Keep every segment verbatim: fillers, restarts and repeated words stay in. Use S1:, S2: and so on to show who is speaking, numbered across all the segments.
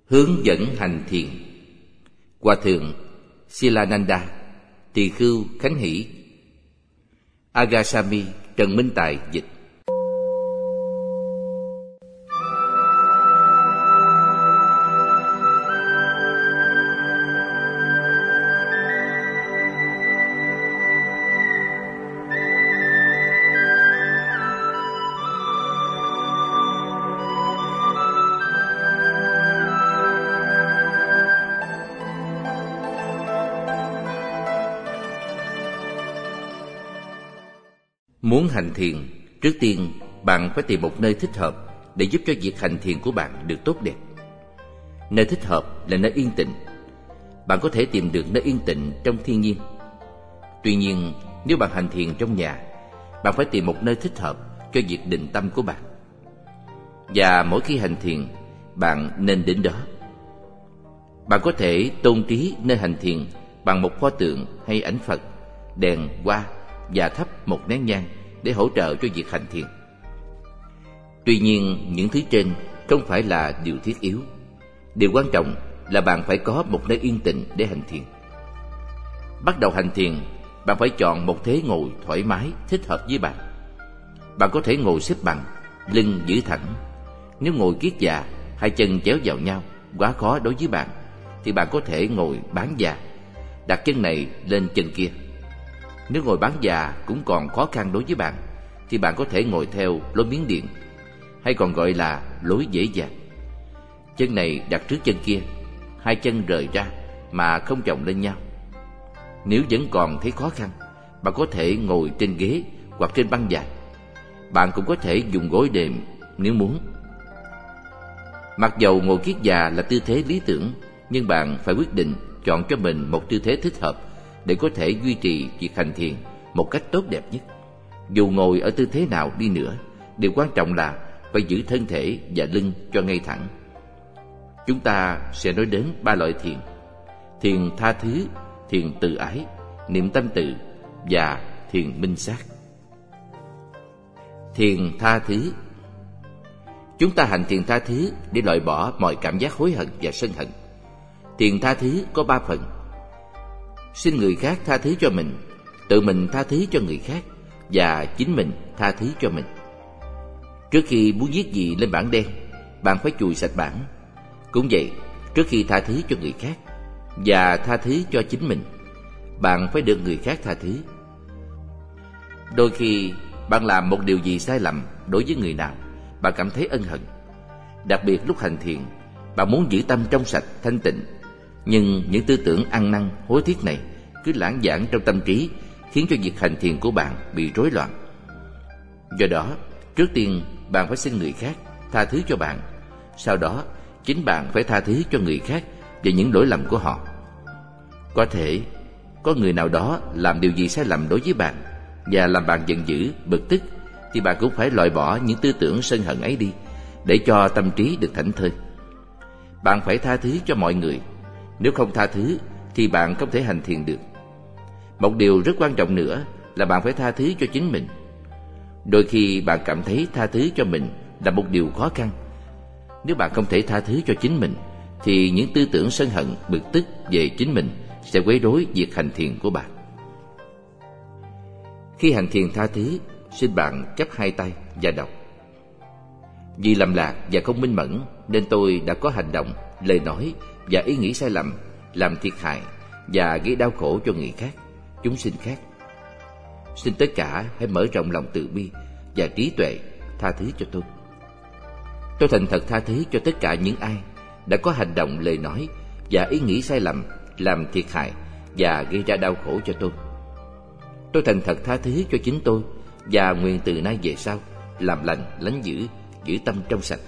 S1: Hướng dẫn hành thiền. Hòa thượng Silananda, Tỳ khưu Khánh Hỷ. Agasami Trần Minh Tài dịch. Muốn hành thiền, trước tiên bạn phải tìm một nơi thích hợp để giúp cho việc hành thiền của bạn được tốt đẹp. Nơi thích hợp là nơi yên tĩnh. Bạn có thể tìm được nơi yên tĩnh trong thiên nhiên. Tuy nhiên, nếu bạn hành thiền trong nhà, bạn phải tìm một nơi thích hợp cho việc định tâm của bạn. Và mỗi khi hành thiền, bạn nên đến đó. Bạn có thể tôn trí nơi hành thiền bằng một pho tượng hay ảnh Phật, đèn, hoa và thắp một nén nhang để hỗ trợ cho việc hành thiền. Tuy nhiên, những thứ trên không phải là điều thiết yếu. Điều quan trọng là bạn phải có một nơi yên tĩnh để hành thiền. Bắt đầu hành thiền, bạn phải chọn một thế ngồi thoải mái, thích hợp với bạn. Bạn có thể ngồi xếp bằng, lưng giữ thẳng. Nếu ngồi kiết già, hai chân chéo vào nhau, quá khó đối với bạn, thì bạn có thể ngồi bán già, đặt chân này lên chân kia. Nếu ngồi bán già cũng còn khó khăn đối với bạn, thì bạn có thể ngồi theo lối Miến Điện, hay còn gọi là lối dễ dàng. Chân này đặt trước chân kia, hai chân rời ra mà không chồng lên nhau. Nếu vẫn còn thấy khó khăn, bạn có thể ngồi trên ghế hoặc trên băng dài. Bạn cũng có thể dùng gối đệm nếu muốn. Mặc dầu ngồi kiết già là tư thế lý tưởng, nhưng bạn phải quyết định chọn cho mình một tư thế thích hợp để có thể duy trì việc hành thiền một cách tốt đẹp nhất. Dù ngồi ở tư thế nào đi nữa, điều quan trọng là phải giữ thân thể và lưng cho ngay thẳng. Chúng ta sẽ nói đến ba loại thiền: thiền tha thứ, thiền từ ái, niệm tâm từ và thiền minh sát. Thiền tha thứ. Chúng ta hành thiền tha thứ để loại bỏ mọi cảm giác hối hận và sân hận. Thiền tha thứ có ba phần: xin người khác tha thứ cho mình, tự mình tha thứ cho người khác, và chính mình tha thứ cho mình. Trước khi muốn viết gì lên bảng đen, bạn phải chùi sạch bảng. Cũng vậy, trước khi tha thứ cho người khác và tha thứ cho chính mình, bạn phải được người khác tha thứ. Đôi khi bạn làm một điều gì sai lầm đối với người nào, bạn cảm thấy ân hận. Đặc biệt lúc hành thiền, bạn muốn giữ tâm trong sạch, thanh tịnh, nhưng những tư tưởng ăn năn, hối tiếc này cứ lãng vảng trong tâm trí, khiến cho việc hành thiền của bạn bị rối loạn. Do đó, trước tiên bạn phải xin người khác tha thứ cho bạn. Sau đó, chính bạn phải tha thứ cho người khác về những lỗi lầm của họ. Có thể có người nào đó làm điều gì sai lầm đối với bạn và làm bạn giận dữ, bực tức, thì bạn cũng phải loại bỏ những tư tưởng sân hận ấy đi, để cho tâm trí được thảnh thơi. Bạn phải tha thứ cho mọi người. Nếu không tha thứ thì bạn không thể hành thiền được. Một điều rất quan trọng nữa là bạn phải tha thứ cho chính mình. Đôi khi bạn cảm thấy tha thứ cho mình là một điều khó khăn. Nếu bạn không thể tha thứ cho chính mình, thì những tư tưởng sân hận, bực tức về chính mình sẽ quấy rối việc hành thiền của bạn. Khi hành thiền tha thứ, xin bạn chắp hai tay và đọc: vì lầm lạc và không minh mẫn nên tôi đã có hành động, lời nói và ý nghĩ sai lầm, làm thiệt hại và gây đau khổ cho người khác, chúng sinh khác. Xin tất cả hãy mở rộng lòng từ bi và trí tuệ, tha thứ cho tôi. Tôi thành thật tha thứ cho tất cả những ai đã có hành động, lời nói và ý nghĩ sai lầm, làm thiệt hại và gây ra đau khổ cho tôi. Tôi thành thật tha thứ cho chính tôi và nguyện từ nay về sau làm lành, lánh dữ, giữ tâm trong sạch.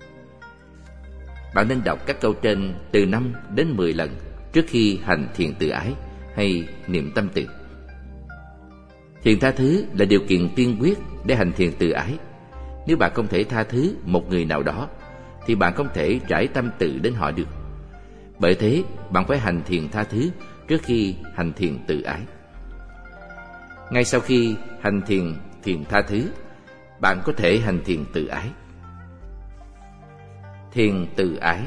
S1: Bạn nên đọc các câu trên từ năm đến mười lần trước khi hành thiền từ ái hay niệm tâm từ. Thiền tha thứ là điều kiện tiên quyết để hành thiền từ ái. Nếu bạn không thể tha thứ một người nào đó, thì bạn không thể trải tâm từ đến họ được. Bởi thế, bạn phải hành thiền tha thứ trước khi hành thiền từ ái. Ngay sau khi hành thiền thiền tha thứ, bạn có thể hành thiền từ ái. Thiền từ ái.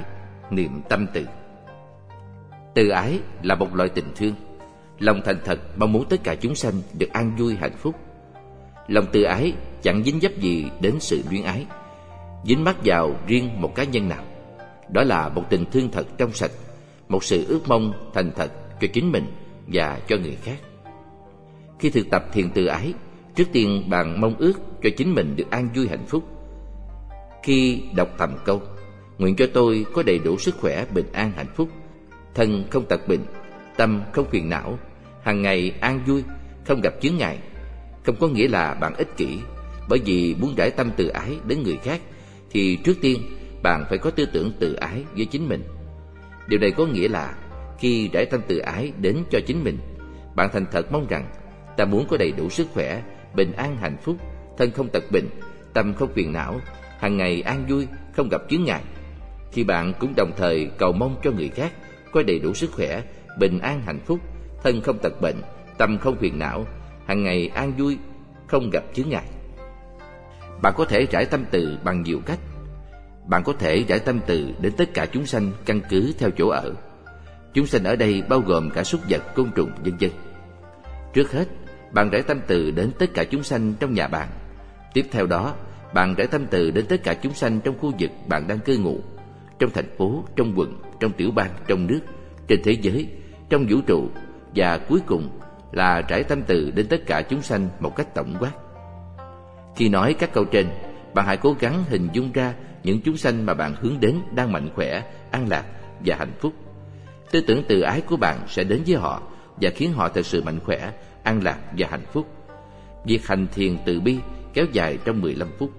S1: niệm tâm từ. Từ ái là một loại tình thương, lòng thành thật mong muốn tất cả chúng sanh được an vui hạnh phúc. Lòng từ ái chẳng dính dấp gì đến sự luyến ái, dính mắc vào riêng một cá nhân nào. Đó là một tình thương thật trong sạch, một sự ước mong thành thật cho chính mình và cho người khác. Khi thực tập thiền từ ái, trước tiên bạn mong ước cho chính mình được an vui hạnh phúc. Khi đọc thầm câu nguyện cho tôi có đầy đủ sức khỏe, bình an, hạnh phúc, thân không tật bệnh, tâm không phiền não, hàng ngày an vui, không gặp chướng ngại, không có nghĩa là bạn ích kỷ. Bởi vì muốn rải tâm từ ái đến người khác thì trước tiên bạn phải có tư tưởng từ ái với chính mình. Điều này có nghĩa là khi rải tâm từ ái đến cho chính mình, bạn thành thật mong rằng ta muốn có đầy đủ sức khỏe, bình an, hạnh phúc, thân không tật bệnh, tâm không phiền não, hàng ngày an vui, không gặp chướng ngại. Khi bạn cũng đồng thời cầu mong cho người khác có đầy đủ sức khỏe, bình an, hạnh phúc, thân không tật bệnh, tâm không phiền não, hàng ngày an vui, không gặp chướng ngại. Bạn có thể rải tâm từ bằng nhiều cách. Bạn có thể rải tâm từ đến tất cả chúng sanh căn cứ theo chỗ ở. Chúng sanh ở đây bao gồm cả súc vật, côn trùng, vân vân. Trước hết, bạn rải tâm từ đến tất cả chúng sanh trong nhà bạn. Tiếp theo đó, bạn rải tâm từ đến tất cả chúng sanh trong khu vực bạn đang cư ngụ, trong thành phố, trong quận, trong tiểu bang, trong nước, trên thế giới, trong vũ trụ, và cuối cùng là rải tâm từ đến tất cả chúng sanh một cách tổng quát. Khi nói các câu trên, bạn hãy cố gắng hình dung ra những chúng sanh mà bạn hướng đến đang mạnh khỏe, an lạc và hạnh phúc. Tư tưởng từ ái của bạn sẽ đến với họ và khiến họ thật sự mạnh khỏe, an lạc và hạnh phúc. Việc hành thiền từ bi kéo dài trong mười lăm phút.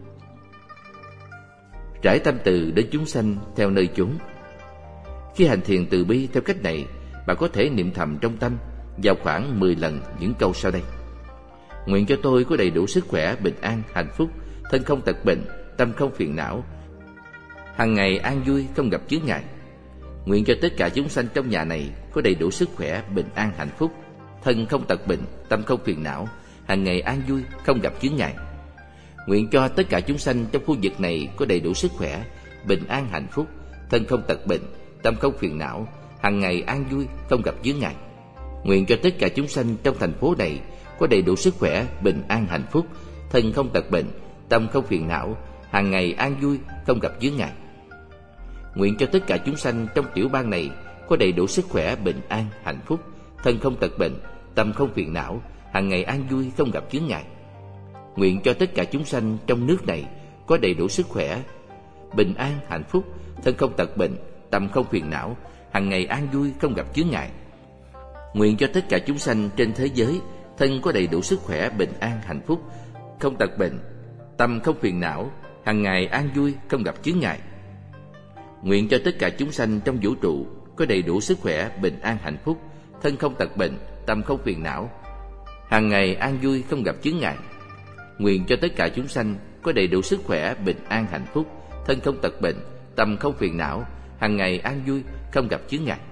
S1: Rải tâm từ đến chúng sanh theo nơi chốn. Khi hành thiền từ bi theo cách này, bạn có thể niệm thầm trong tâm vào khoảng mười lần những câu sau đây: nguyện cho tôi có đầy đủ sức khỏe, bình an, hạnh phúc, thân không tật bệnh, tâm không phiền não, hàng ngày an vui, không gặp chướng ngại. Nguyện cho tất cả chúng sanh trong nhà này có đầy đủ sức khỏe, bình an, hạnh phúc, thân không tật bệnh, tâm không phiền não, hàng ngày an vui, không gặp chướng ngại. Nguyện cho tất cả chúng sanh trong khu vực này có đầy đủ sức khỏe, bình an, hạnh phúc, thân không tật bệnh, tâm không phiền não, hàng ngày an vui, không gặp chướng ngại. Nguyện cho tất cả chúng sanh trong thành phố này có đầy đủ sức khỏe, bình an, hạnh phúc, thân không tật bệnh, tâm không phiền não, hàng ngày an vui, không gặp chướng ngại. Nguyện cho tất cả chúng sanh trong tiểu bang này có đầy đủ sức khỏe, bình an, hạnh phúc, thân không tật bệnh, tâm không phiền não, hàng ngày an vui, không gặp chướng ngại. Nguyện cho tất cả chúng sanh trong nước này có đầy đủ sức khỏe, bình an, hạnh phúc, thân không tật bệnh, tâm không phiền não, hàng ngày an vui, không gặp chướng ngại. Nguyện cho tất cả chúng sanh trên thế giới thân có đầy đủ sức khỏe, bình an, hạnh phúc, không tật bệnh, tâm không phiền não, hàng ngày an vui, không gặp chướng ngại. Nguyện cho tất cả chúng sanh trong vũ trụ có đầy đủ sức khỏe, bình an, hạnh phúc, thân không tật bệnh, tâm không phiền não, hàng ngày an vui, không gặp chướng ngại. Nguyện cho tất cả chúng sanh có đầy đủ sức khỏe, bình an, hạnh phúc, thân không tật bệnh, tâm không phiền não, hàng ngày an vui, không gặp chướng ngại.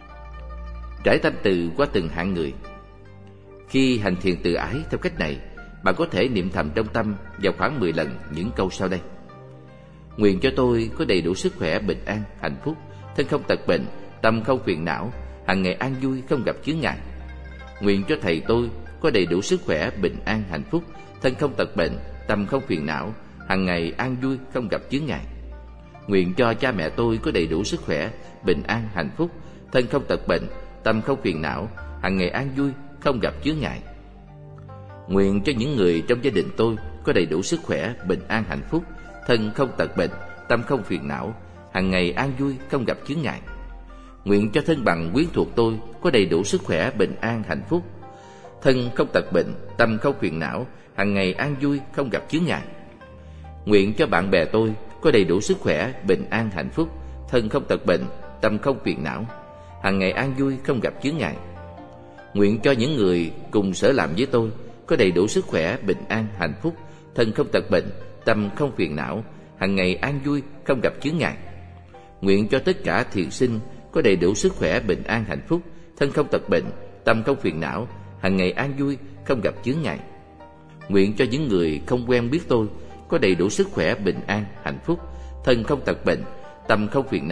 S1: Trải tâm từ qua từng hạng người. Khi hành thiền từ ái theo cách này, bạn có thể niệm thầm trong tâm vào khoảng mười lần những câu sau đây: nguyện cho tôi có đầy đủ sức khỏe, bình an, hạnh phúc, thân không tật bệnh, tâm không phiền não, hàng ngày an vui, không gặp chướng ngại. Nguyện cho thầy tôi có đầy đủ sức khỏe, bình an, hạnh phúc, thân không tật bệnh, tâm không phiền não, hàng ngày an vui, không gặp chướng ngại. Nguyện cho cha mẹ tôi có đầy đủ sức khỏe, bình an, hạnh phúc, thân không tật bệnh, tâm không phiền não, hàng ngày an vui, không gặp chướng ngại. Nguyện cho những người trong gia đình tôi có đầy đủ sức khỏe, bình an, hạnh phúc, thân không tật bệnh, tâm không phiền não, hàng ngày an vui, không gặp chướng ngại. Nguyện cho thân bằng quyến thuộc tôi có đầy đủ sức khỏe, bình an, hạnh phúc, thân không tật bệnh, tâm không phiền não, hàng ngày an vui, không gặp chướng ngại. Nguyện cho bạn bè tôi có đầy đủ sức khỏe, bình an, hạnh phúc, thân không tật bệnh, tâm không phiền não, hàng ngày an vui, không gặp chướng ngại. Nguyện cho những người cùng sở làm với tôi có đầy đủ sức khỏe, bình an, hạnh phúc, thân không tật bệnh, tâm không phiền não, hàng ngày an vui, không gặp chướng ngại. Nguyện cho tất cả thiền sinh có đầy đủ sức khỏe, bình an, hạnh phúc, thân không tật bệnh, tâm không phiền não, hàng ngày an vui, không gặp chướng ngại. Nguyện cho những người không quen biết tôi có đầy đủ sức khỏe, bình an, hạnh phúc, thân không tật bệnh, tâm không phiền não,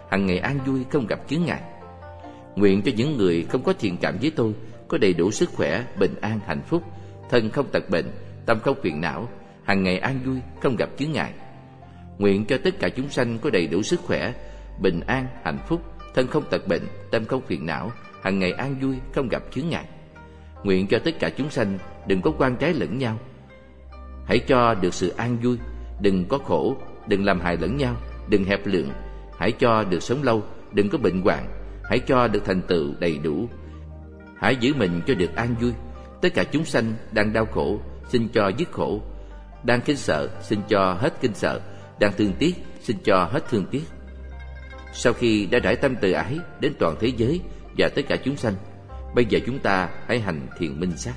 S1: hằng ngày an vui, không gặp chướng ngại. Nguyện cho những người không có thiện cảm với tôi có đầy đủ sức khỏe, bình an, hạnh phúc, thân không tật bệnh, tâm không phiền não, hằng ngày an vui, không gặp chướng ngại. Nguyện cho tất cả chúng sanh có đầy đủ sức khỏe, bình an, hạnh phúc, thân không tật bệnh, tâm không phiền não, hằng ngày an vui, không gặp chướng ngại. Nguyện cho tất cả chúng sanh đừng có oan trái lẫn nhau, hãy cho được sự an vui, đừng có khổ, đừng làm hại lẫn nhau, đừng hẹp lượng, hãy cho được sống lâu, đừng có bệnh hoạn, hãy cho được thành tựu đầy đủ, hãy giữ mình cho được an vui. Tất cả chúng sanh đang đau khổ, xin cho dứt khổ, đang kinh sợ, xin cho hết kinh sợ, đang thương tiếc, xin cho hết thương tiếc. Sau khi đã rải tâm từ ái đến toàn thế giới và tất cả chúng sanh, bây giờ chúng ta hãy hành thiền minh sát.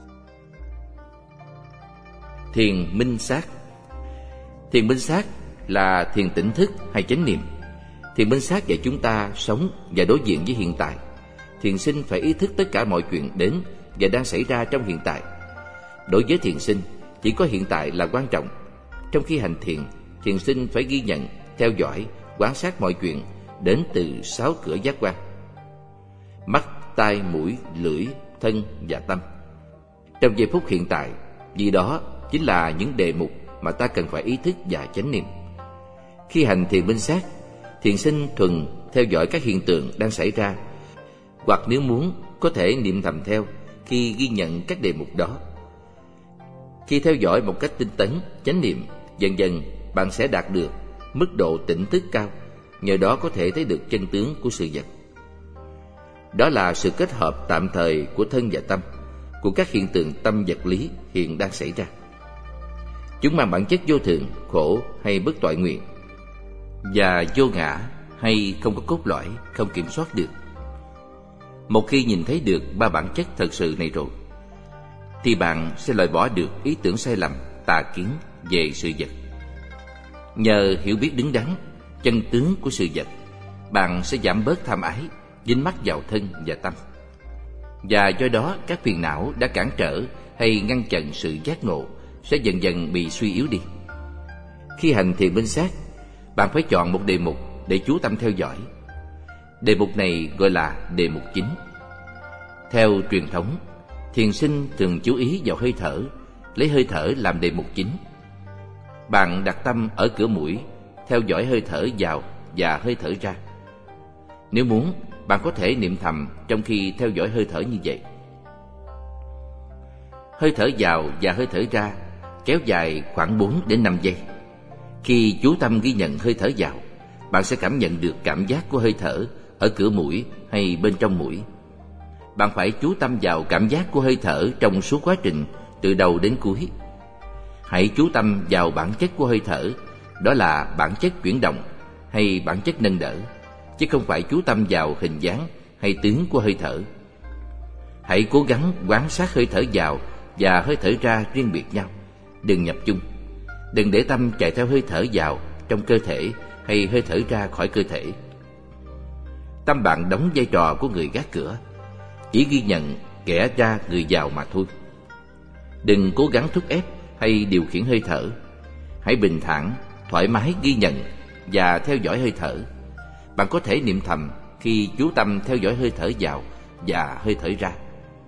S1: Thiền minh sát. Thiền minh sát là thiền tỉnh thức hay chánh niệm. Thiền minh sát dạy chúng ta sống và đối diện với hiện tại. Thiền sinh phải ý thức tất cả mọi chuyện đến và đang xảy ra trong hiện tại. Đối với thiền sinh, chỉ có hiện tại là quan trọng. Trong khi hành thiền, thiền sinh phải ghi nhận, theo dõi, quan sát mọi chuyện đến từ sáu cửa giác quan: mắt, tai, mũi, lưỡi, thân và tâm. Trong giây phút hiện tại, vì đó chính là những đề mục mà ta cần phải ý thức và chánh niệm. Khi hành thiền minh sát, thiền sinh thuần theo dõi các hiện tượng đang xảy ra, hoặc nếu muốn có thể niệm thầm theo khi ghi nhận các đề mục đó. Khi theo dõi một cách tinh tấn, chánh niệm, dần dần bạn sẽ đạt được mức độ tỉnh thức cao, nhờ đó có thể thấy được chân tướng của sự vật. Đó là sự kết hợp tạm thời của thân và tâm, của các hiện tượng tâm vật lý hiện đang xảy ra. Chúng mang bản chất vô thường, khổ hay bất toại nguyện, và vô ngã hay không có cốt lõi, không kiểm soát được. Một khi nhìn thấy được ba bản chất thật sự này rồi, thì bạn sẽ loại bỏ được ý tưởng sai lầm, tà kiến về sự vật. Nhờ hiểu biết đứng đắn, chân tướng của sự vật, bạn sẽ giảm bớt tham ái, dính mắc vào thân và tâm. Và do đó các phiền não đã cản trở hay ngăn chặn sự giác ngộ sẽ dần dần bị suy yếu đi. Khi hành thiền minh sát, bạn phải chọn một đề mục để chú tâm theo dõi. Đề mục này gọi là đề mục chính. Theo truyền thống, thiền sinh thường chú ý vào hơi thở, lấy hơi thở làm đề mục chính. Bạn đặt tâm ở cửa mũi, theo dõi hơi thở vào và hơi thở ra. Nếu muốn, bạn có thể niệm thầm trong khi theo dõi hơi thở như vậy. Hơi thở vào và hơi thở ra kéo dài khoảng bốn đến năm giây. Khi chú tâm ghi nhận hơi thở vào, bạn sẽ cảm nhận được cảm giác của hơi thở ở cửa mũi hay bên trong mũi. Bạn phải chú tâm vào cảm giác của hơi thở trong suốt quá trình từ đầu đến cuối. Hãy chú tâm vào bản chất của hơi thở, đó là bản chất chuyển động hay bản chất nâng đỡ, chứ không phải chú tâm vào hình dáng hay tướng của hơi thở. Hãy cố gắng quan sát hơi thở vào và hơi thở ra riêng biệt nhau, đừng nhập chung. Đừng để tâm chạy theo hơi thở vào trong cơ thể hay hơi thở ra khỏi cơ thể. Tâm bạn đóng vai trò của người gác cửa, chỉ ghi nhận kẻ ra người vào mà thôi. Đừng cố gắng thúc ép hay điều khiển hơi thở. Hãy bình thản, thoải mái ghi nhận và theo dõi hơi thở. Bạn có thể niệm thầm khi chú tâm theo dõi hơi thở vào và hơi thở ra.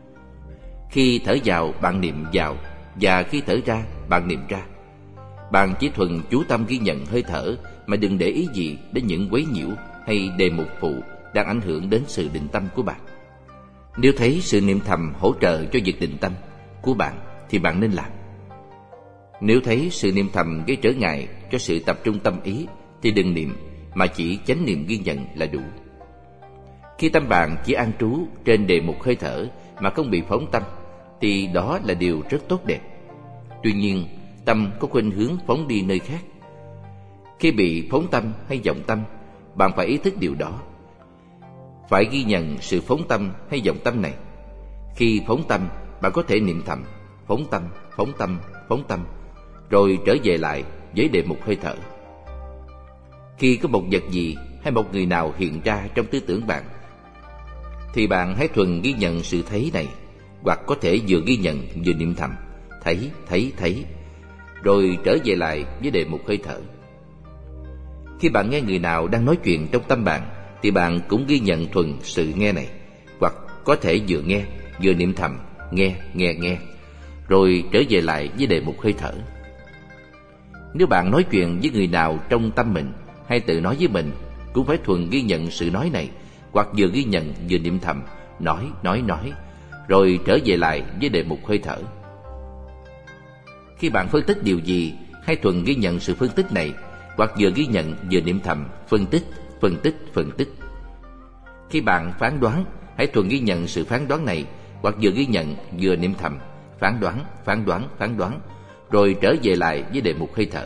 S1: Khi thở vào, bạn niệm vào, và khi thở ra, bạn niệm ra. Bạn chỉ thuần chú tâm ghi nhận hơi thở mà đừng để ý gì đến những quấy nhiễu hay đề mục phụ đang ảnh hưởng đến sự định tâm của bạn. Nếu thấy sự niệm thầm hỗ trợ cho việc định tâm của bạn thì bạn nên làm. Nếu thấy sự niệm thầm gây trở ngại cho sự tập trung tâm ý thì đừng niệm, mà chỉ chánh niệm ghi nhận là đủ. Khi tâm bạn chỉ an trú trên đề mục hơi thở mà không bị phóng tâm thì đó là điều rất tốt đẹp. Tuy nhiên, tâm có khuynh hướng phóng đi nơi khác. Khi bị phóng tâm hay vọng tâm, bạn phải ý thức điều đó. Phải ghi nhận sự phóng tâm hay vọng tâm này. Khi phóng tâm, bạn có thể niệm thầm phóng tâm, phóng tâm, phóng tâm, rồi trở về lại với đề mục hơi thở. Khi có một vật gì hay một người nào hiện ra trong tư tưởng bạn, thì bạn hãy thuần ghi nhận sự thấy này, hoặc có thể vừa ghi nhận vừa niệm thầm thấy, thấy, thấy, rồi trở về lại với đề mục hơi thở. Khi bạn nghe người nào đang nói chuyện trong tâm bạn, thì bạn cũng ghi nhận thuần sự nghe này, hoặc có thể vừa nghe vừa niệm thầm nghe nghe nghe, rồi trở về lại với đề mục hơi thở. Nếu bạn nói chuyện với người nào trong tâm mình hay tự nói với mình, cũng phải thuần ghi nhận sự nói này, hoặc vừa ghi nhận vừa niệm thầm nói nói nói, rồi trở về lại với đề mục hơi thở. Khi bạn phân tích điều gì, hãy thuần ghi nhận sự phân tích này, hoặc vừa ghi nhận vừa niệm thầm phân tích phân tích phân tích. Khi bạn phán đoán, hãy thuần ghi nhận sự phán đoán này, hoặc vừa ghi nhận vừa niệm thầm phán đoán phán đoán phán đoán, rồi trở về lại với đề mục hơi thở.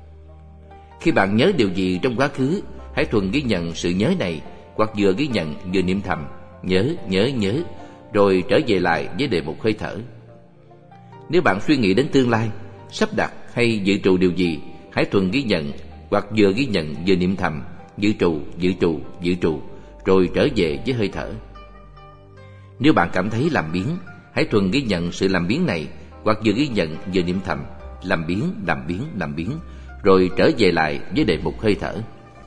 S1: Khi bạn nhớ điều gì trong quá khứ, hãy thuần ghi nhận sự nhớ này, hoặc vừa ghi nhận vừa niệm thầm nhớ nhớ nhớ, rồi trở về lại với đề mục hơi thở. Nếu bạn suy nghĩ đến tương lai, sắp đặt hay dự trù điều gì, hãy thuần ghi nhận, hoặc vừa ghi nhận vừa niệm thầm dự trù dự trù dự trù, rồi trở về với hơi thở. Nếu bạn cảm thấy làm biếng, hãy thuần ghi nhận sự làm biếng này, hoặc vừa ghi nhận vừa niệm thầm làm biếng làm biếng làm biếng, rồi trở về lại với đề mục hơi thở.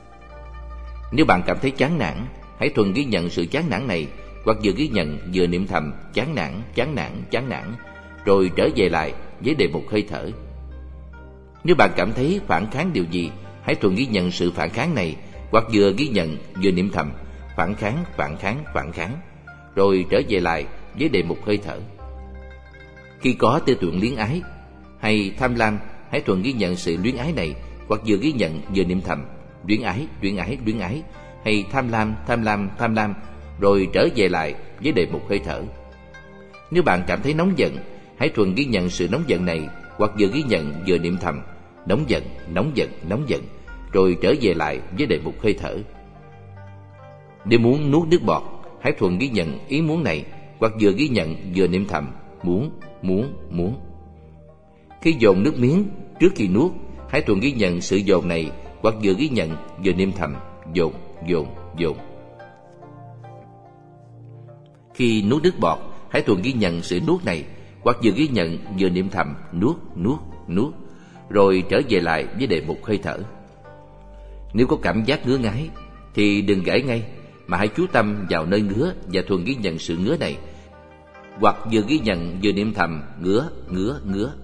S1: Nếu bạn cảm thấy chán nản, hãy thuần ghi nhận sự chán nản này, hoặc vừa ghi nhận vừa niệm thầm chán nản chán nản chán nản, rồi trở về lại với đề mục hơi thở. Nếu bạn cảm thấy phản kháng điều gì, hãy thuần ghi nhận sự phản kháng này, hoặc vừa ghi nhận vừa niệm thầm phản kháng phản kháng phản kháng, rồi trở về lại với đề mục hơi thở. Khi có tư tưởng luyến ái hay tham lam, hãy thuần ghi nhận sự luyến ái này, hoặc vừa ghi nhận vừa niệm thầm luyến ái luyến ái luyến ái, hay tham lam tham lam tham lam, rồi trở về lại với đề mục hơi thở. Nếu bạn cảm thấy nóng giận, hãy thuần ghi nhận sự nóng giận này, hoặc vừa ghi nhận vừa niệm thầm nóng giận nóng giận nóng giận, rồi trở về lại với đề mục hơi thở. Nếu muốn nuốt nước bọt, hãy thuần ghi nhận ý muốn này, hoặc vừa ghi nhận vừa niệm thầm muốn muốn muốn. Khi dồn nước miếng trước khi nuốt, hãy thuần ghi nhận sự dồn này, hoặc vừa ghi nhận vừa niệm thầm dồn dồn dồn. Khi nuốt nước bọt, hãy thuần ghi nhận sự nuốt này, hoặc vừa ghi nhận vừa niệm thầm nuốt nuốt nuốt, rồi trở về lại với đề mục hơi thở. Nếu có cảm giác ngứa ngáy thì đừng gãi ngay, mà hãy chú tâm vào nơi ngứa và thuần ghi nhận sự ngứa này, hoặc vừa ghi nhận vừa niệm thầm ngứa ngứa ngứa.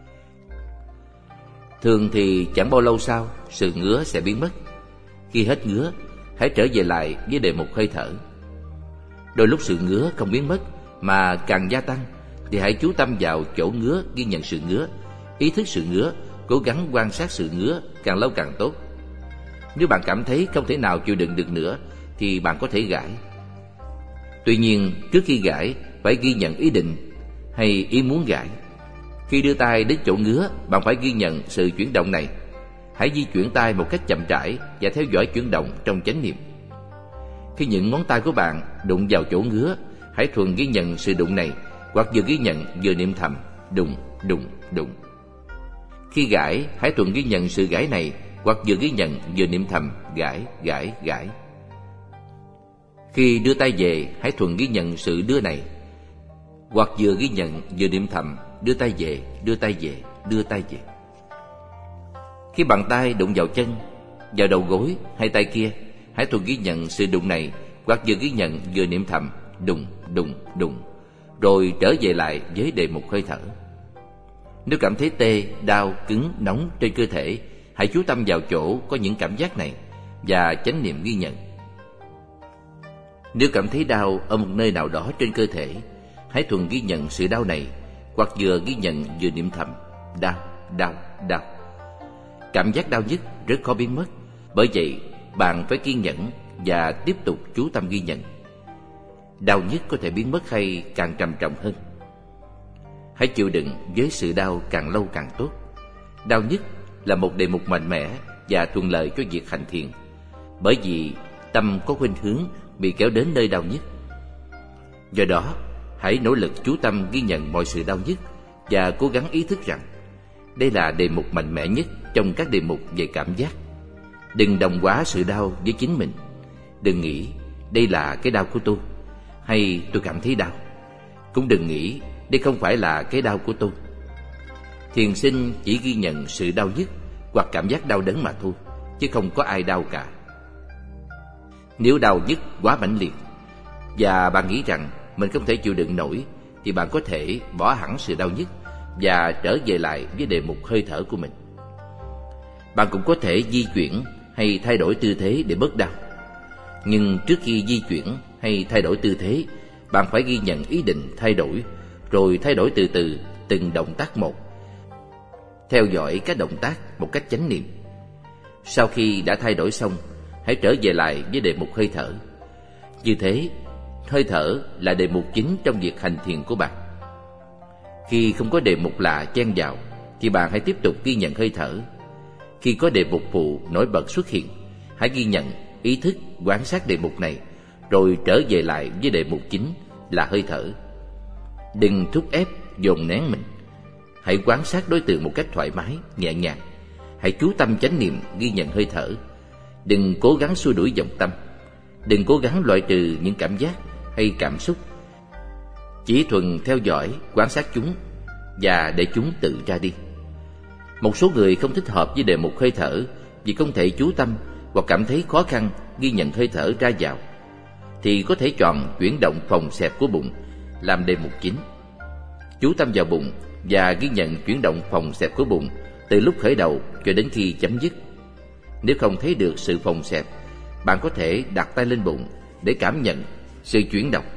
S1: Thường thì chẳng bao lâu sau, sự ngứa sẽ biến mất. Khi hết ngứa, hãy trở về lại với đề mục hơi thở. Đôi lúc sự ngứa không biến mất mà càng gia tăng, thì hãy chú tâm vào chỗ ngứa, ghi nhận sự ngứa, ý thức sự ngứa, cố gắng quan sát sự ngứa, càng lâu càng tốt. Nếu bạn cảm thấy không thể nào chịu đựng được nữa, thì bạn có thể gãi. Tuy nhiên, trước khi gãi, phải ghi nhận ý định hay ý muốn gãi. Khi đưa tay đến chỗ ngứa, bạn phải ghi nhận sự chuyển động này. Hãy di chuyển tay một cách chậm rãi và theo dõi chuyển động trong chánh niệm. Khi những ngón tay của bạn đụng vào chỗ ngứa, hãy thuần ghi nhận sự đụng này, hoặc vừa ghi nhận vừa niệm thầm đụng đụng đụng. Khi gãi, hãy thuần ghi nhận sự gãi này, hoặc vừa ghi nhận vừa niệm thầm gãi gãi gãi. Khi đưa tay về, hãy thuần ghi nhận sự đưa này, hoặc vừa ghi nhận vừa niệm thầm đưa tay về đưa tay về đưa tay về. Khi bàn tay đụng vào chân, vào đầu gối hay tay kia, hãy thuần ghi nhận sự đụng này, hoặc vừa ghi nhận vừa niệm thầm đụng đụng đụng, rồi trở về lại với đề mục hơi thở. Nếu cảm thấy tê, đau, cứng, nóng trên cơ thể, hãy chú tâm vào chỗ có những cảm giác này và chánh niệm ghi nhận. Nếu cảm thấy đau ở một nơi nào đó trên cơ thể, hãy thuần ghi nhận sự đau này, hoặc vừa ghi nhận vừa niệm thầm đau, đau, đau. Cảm giác đau nhức rất khó biến mất, bởi vậy bạn phải kiên nhẫn và tiếp tục chú tâm ghi nhận. Đau nhức có thể biến mất hay càng trầm trọng hơn. Hãy chịu đựng với sự đau càng lâu càng tốt. Đau nhức là một đề mục mạnh mẽ và thuận lợi cho việc hành thiền, bởi vì tâm có khuynh hướng bị kéo đến nơi đau nhức. Do đó, hãy nỗ lực chú tâm ghi nhận mọi sự đau nhức và cố gắng ý thức rằng đây là đề mục mạnh mẽ nhất trong các đề mục về cảm giác. Đừng đồng hóa sự đau với chính mình. Đừng nghĩ đây là cái đau của tôi, hay tôi cảm thấy đau. Cũng đừng nghĩ đây không phải là cái đau của tôi. Thiền sinh chỉ ghi nhận sự đau nhức hoặc cảm giác đau đớn mà thôi, chứ không có ai đau cả. Nếu đau nhức quá mãnh liệt và bạn nghĩ rằng mình không thể chịu đựng nổi, thì bạn có thể bỏ hẳn sự đau nhức và trở về lại với đề mục hơi thở của mình. Bạn cũng có thể di chuyển hay thay đổi tư thế để bớt đau. Nhưng trước khi di chuyển hay thay đổi tư thế, bạn phải ghi nhận ý định thay đổi, rồi thay đổi từ từ từng động tác một. Theo dõi các động tác một cách chánh niệm. Sau khi đã thay đổi xong, hãy trở về lại với đề mục hơi thở. Như thế, hơi thở là đề mục chính trong việc hành thiền của bạn. Khi không có đề mục lạ chen vào, thì bạn hãy tiếp tục ghi nhận hơi thở. Khi có đề mục phụ nổi bật xuất hiện, hãy ghi nhận, ý thức, quan sát đề mục này, rồi trở về lại với đề mục chính là hơi thở. Đừng thúc ép, dồn nén mình. Hãy quan sát đối tượng một cách thoải mái, nhẹ nhàng. Hãy chú tâm chánh niệm ghi nhận hơi thở. Đừng cố gắng xua đuổi vọng tâm. Đừng cố gắng loại trừ những cảm giác hay cảm xúc. Chỉ thuần theo dõi, quan sát chúng và để chúng tự ra đi. Một số người không thích hợp với đề mục hơi thở vì không thể chú tâm hoặc cảm thấy khó khăn ghi nhận hơi thở ra vào, thì có thể chọn chuyển động phòng xẹp của bụng làm đề mục chính. Chú tâm vào bụng và ghi nhận chuyển động phòng xẹp của bụng từ lúc khởi đầu cho đến khi chấm dứt. Nếu không thấy được sự phòng xẹp, bạn có thể đặt tay lên bụng để cảm nhận sự chuyển động.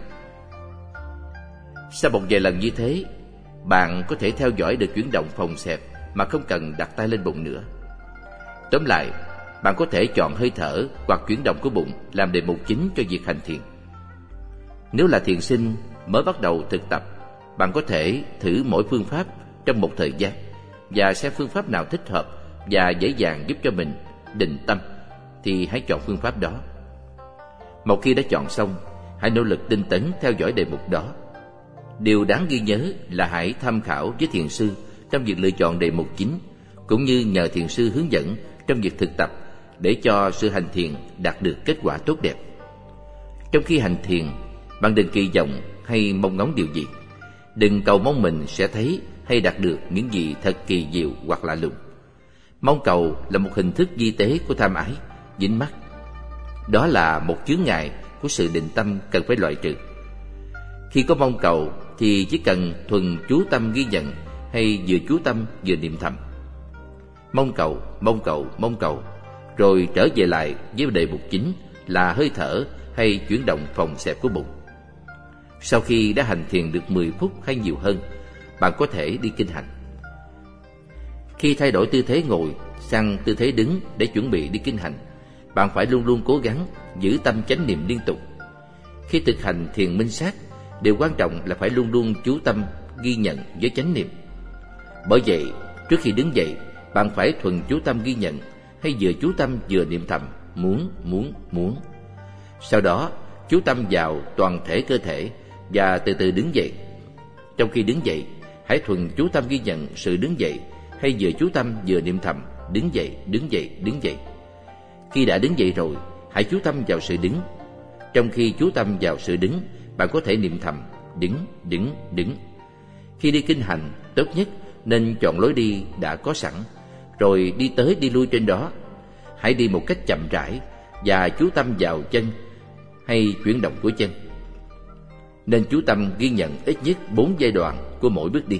S1: Sau một vài lần như thế, bạn có thể theo dõi được chuyển động phòng xẹp mà không cần đặt tay lên bụng nữa. Tóm lại, bạn có thể chọn hơi thở hoặc chuyển động của bụng làm đề mục chính cho việc hành thiền. Nếu là thiền sinh mới bắt đầu thực tập, bạn có thể thử mỗi phương pháp trong một thời gian và xem phương pháp nào thích hợp và dễ dàng giúp cho mình định tâm thì hãy chọn phương pháp đó. Một khi đã chọn xong, hãy nỗ lực tinh tấn theo dõi đề mục đó. Điều đáng ghi nhớ là hãy tham khảo với thiền sư trong việc lựa chọn đề mục chính, cũng như nhờ thiền sư hướng dẫn trong việc thực tập để cho sự hành thiền đạt được kết quả tốt đẹp. Trong khi hành thiền, bạn đừng kỳ vọng hay mong ngóng điều gì. Đừng cầu mong mình sẽ thấy hay đạt được những gì thật kỳ diệu hoặc lạ lùng. Mong cầu là một hình thức vi tế của tham ái, dính mắc. Đó là một chướng ngại của sự định tâm cần phải loại trừ. Khi có mong cầu thì chỉ cần thuần chú tâm ghi nhận hay vừa chú tâm vừa niệm thầm. Mong cầu, mong cầu, mong cầu, rồi trở về lại với đề mục chính là hơi thở hay chuyển động phòng xẹp của bụng. Sau khi đã hành thiền được mười phút hay nhiều hơn, bạn có thể đi kinh hành. Khi thay đổi tư thế ngồi sang tư thế đứng để chuẩn bị đi kinh hành, bạn phải luôn luôn cố gắng giữ tâm chánh niệm liên tục. Khi thực hành thiền minh sát, điều quan trọng là phải luôn luôn chú tâm ghi nhận với chánh niệm. Bởi vậy, trước khi đứng dậy, bạn phải thuần chú tâm ghi nhận hay vừa chú tâm vừa niệm thầm muốn, muốn, muốn. Sau đó, chú tâm vào toàn thể cơ thể và từ từ đứng dậy. Trong khi đứng dậy, hãy thuần chú tâm ghi nhận sự đứng dậy hay vừa chú tâm vừa niệm thầm đứng dậy, đứng dậy, đứng dậy. Khi đã đứng dậy rồi, hãy chú tâm vào sự đứng. Trong khi chú tâm vào sự đứng, bạn có thể niệm thầm đứng, đứng, đứng. Khi đi kinh hành, tốt nhất nên chọn lối đi đã có sẵn, rồi đi tới đi lui trên đó. Hãy đi một cách chậm rãi và chú tâm vào chân hay chuyển động của chân. Nên chú tâm ghi nhận ít nhất bốn giai đoạn của mỗi bước đi.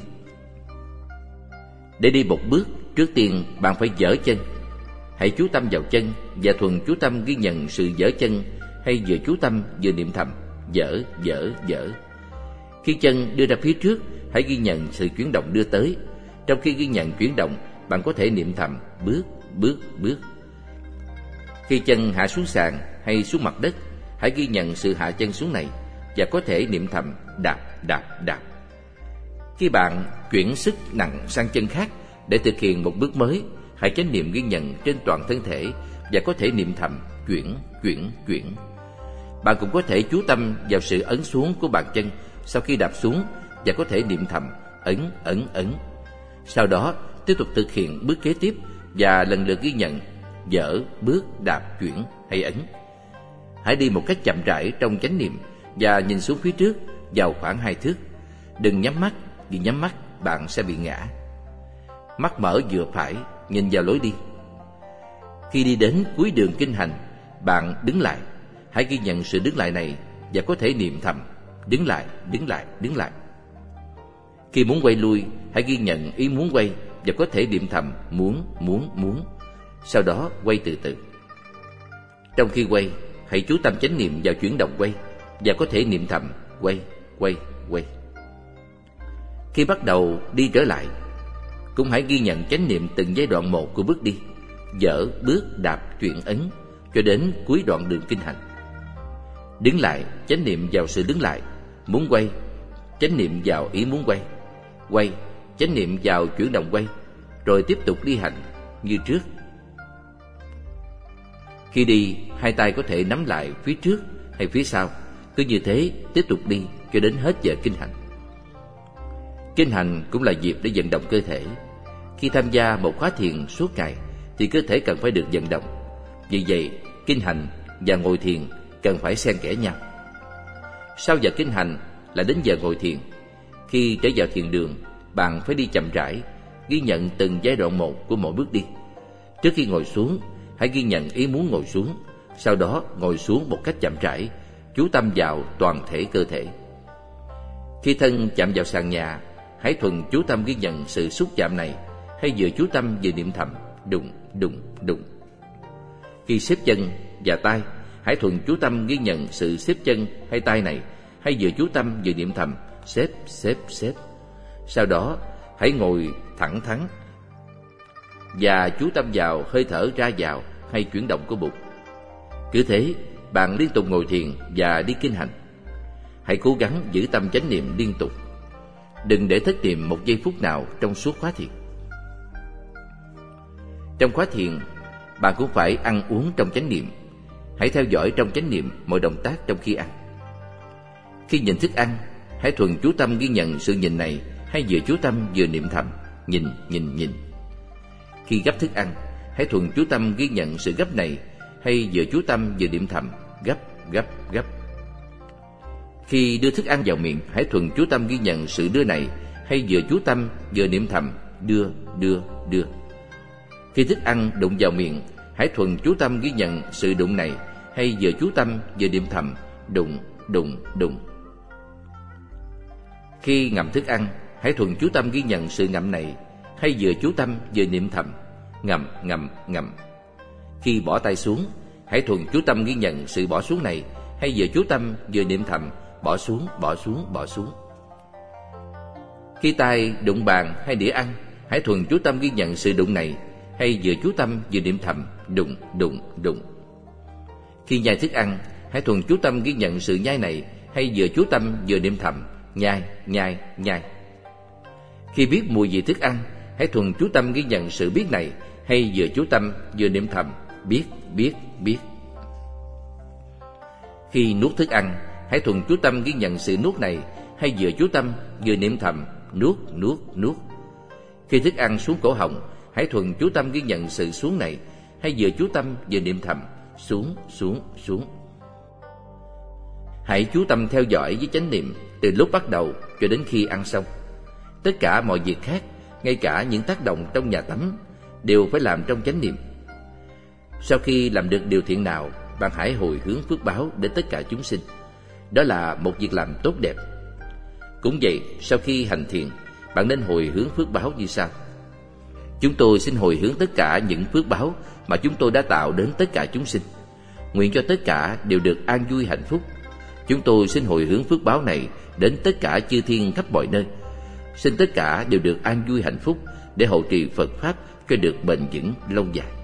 S1: Để đi một bước, trước tiên bạn phải giở chân. Hãy chú tâm vào chân và thuần chú tâm ghi nhận sự giở chân hay vừa chú tâm vừa niệm thầm giở, giở, giở. Khi chân đưa ra phía trước, hãy ghi nhận sự chuyển động đưa tới. Trong khi ghi nhận chuyển động, bạn có thể niệm thầm bước, bước, bước. Khi chân hạ xuống sàn hay xuống mặt đất, hãy ghi nhận sự hạ chân xuống này và có thể niệm thầm đạp, đạp, đạp. Khi bạn chuyển sức nặng sang chân khác để thực hiện một bước mới, hãy chánh niệm ghi nhận trên toàn thân thể và có thể niệm thầm chuyển, chuyển, chuyển. Bạn cũng có thể chú tâm vào sự ấn xuống của bàn chân sau khi đạp xuống và có thể niệm thầm ấn, ấn, ấn. Sau đó tiếp tục thực hiện bước kế tiếp và lần lượt ghi nhận dở, bước, đạp, chuyển hay ấn. Hãy đi một cách chậm rãi trong chánh niệm và nhìn xuống phía trước vào khoảng hai thước. Đừng nhắm mắt, vì nhắm mắt bạn sẽ bị ngã. Mắt mở vừa phải, nhìn vào lối đi. Khi đi đến cuối đường kinh hành, bạn đứng lại. Hãy ghi nhận sự đứng lại này và có thể niệm thầm: đứng lại, đứng lại, đứng lại. Khi muốn quay lui, hãy ghi nhận ý muốn quay và có thể niệm thầm: muốn, muốn, muốn. Sau đó quay từ từ. Trong khi quay, hãy chú tâm chánh niệm vào chuyển động quay và có thể niệm thầm: quay, quay, quay. Khi bắt đầu đi trở lại, cũng hãy ghi nhận chánh niệm từng giai đoạn một của bước đi: dở, bước, đạp, chuyển ấn, cho đến cuối đoạn đường kinh hành. Đứng lại, chánh niệm vào sự đứng lại. Muốn quay, chánh niệm vào ý muốn quay. Quay, chánh niệm vào chuyển động quay, rồi tiếp tục đi hành như trước. Khi đi, hai tay có thể nắm lại phía trước hay phía sau. Cứ như thế tiếp tục đi cho đến hết giờ kinh hành. Kinh hành cũng là dịp để vận động cơ thể. Khi tham gia một khóa thiền suốt ngày thì cơ thể cần phải được vận động. Vì vậy, kinh hành và ngồi thiền cần phải xen kẽ nhau. Sau giờ kinh hành là đến giờ ngồi thiền. Khi trở vào thiền đường, bạn phải đi chậm rãi, ghi nhận từng giai đoạn một của mỗi bước đi. Trước khi ngồi xuống, hãy ghi nhận ý muốn ngồi xuống. Sau đó ngồi xuống một cách chậm rãi, chú tâm vào toàn thể cơ thể. Khi thân chạm vào sàn nhà, hãy thuần chú tâm ghi nhận sự xúc chạm này, hay vừa chú tâm vừa niệm thầm: đụng, đụng, đụng. Khi xếp chân và tay, hãy thuần chú tâm ghi nhận sự xếp chân hay tay này, hay vừa chú tâm vừa niệm thầm: xếp, xếp, xếp. Sau đó hãy ngồi thẳng thắn và chú tâm vào hơi thở ra vào hay chuyển động của bụng. Cứ thế, bạn liên tục ngồi thiền và đi kinh hành. Hãy cố gắng giữ tâm chánh niệm liên tục. Đừng để thất niệm một giây phút nào trong suốt khóa thiền. Trong khóa thiền, bạn cũng phải ăn uống trong chánh niệm. Hãy theo dõi trong chánh niệm mọi động tác trong khi ăn. Khi nhìn thức ăn, hãy thuần chú tâm ghi nhận sự nhìn này, hay vừa chú tâm vừa niệm thầm: nhìn, nhìn, nhìn. Khi gấp thức ăn, hãy thuần chú tâm ghi nhận sự gấp này, hay vừa chú tâm vừa niệm thầm: gấp, gấp, gấp. Khi đưa thức ăn vào miệng, hãy thuần chú tâm ghi nhận sự đưa này, hay vừa chú tâm vừa niệm thầm: đưa, đưa, đưa. Khi thức ăn đụng vào miệng, hãy thuần chú tâm ghi nhận sự đụng này, hay vừa chú tâm vừa niệm thầm: đụng, đụng, đụng. Khi ngậm thức ăn, hãy thuần chú tâm ghi nhận sự ngậm này, hay vừa chú tâm vừa niệm thầm: ngậm, ngậm, ngậm. Khi bỏ tay xuống, hãy thuần chú tâm ghi nhận sự bỏ xuống này, hay vừa chú tâm vừa niệm thầm: bỏ xuống, bỏ xuống, bỏ xuống. Khi tay đụng bàn hay đĩa ăn, hãy thuần chú tâm ghi nhận sự đụng này, hay vừa chú tâm vừa niệm thầm: đụng, đụng, đụng. Khi nhai thức ăn, hãy thuần chú tâm ghi nhận sự nhai này, hay vừa chú tâm vừa niệm thầm: nhai, nhai, nhai. Khi biết mùi vị thức ăn, hãy thuần chú tâm ghi nhận sự biết này, hay vừa chú tâm vừa niệm thầm: biết, biết, biết. Khi nuốt thức ăn, hãy thuần chú tâm ghi nhận sự nuốt này, hay vừa chú tâm vừa niệm thầm: nuốt, nuốt, nuốt. Khi thức ăn xuống cổ họng, hãy thuần chú tâm ghi nhận sự xuống này, hay vừa chú tâm vừa niệm thầm: xuống, xuống, xuống. Hãy chú tâm theo dõi với chánh niệm từ lúc bắt đầu cho đến khi ăn xong. Tất cả mọi việc khác, ngay cả những tác động trong nhà tắm, đều phải làm trong chánh niệm. Sau khi làm được điều thiện nào, bạn hãy hồi hướng phước báo đến tất cả chúng sinh. Đó là một việc làm tốt đẹp. Cũng vậy, sau khi hành thiền, bạn nên hồi hướng phước báo như sau: chúng tôi xin hồi hướng tất cả những phước báo mà chúng tôi đã tạo đến tất cả chúng sinh. Nguyện cho tất cả đều được an vui hạnh phúc. Chúng tôi xin hồi hướng phước báo này đến tất cả chư thiên khắp mọi nơi. Xin tất cả đều được an vui hạnh phúc để hộ trì Phật Pháp cho được bền vững lâu dài.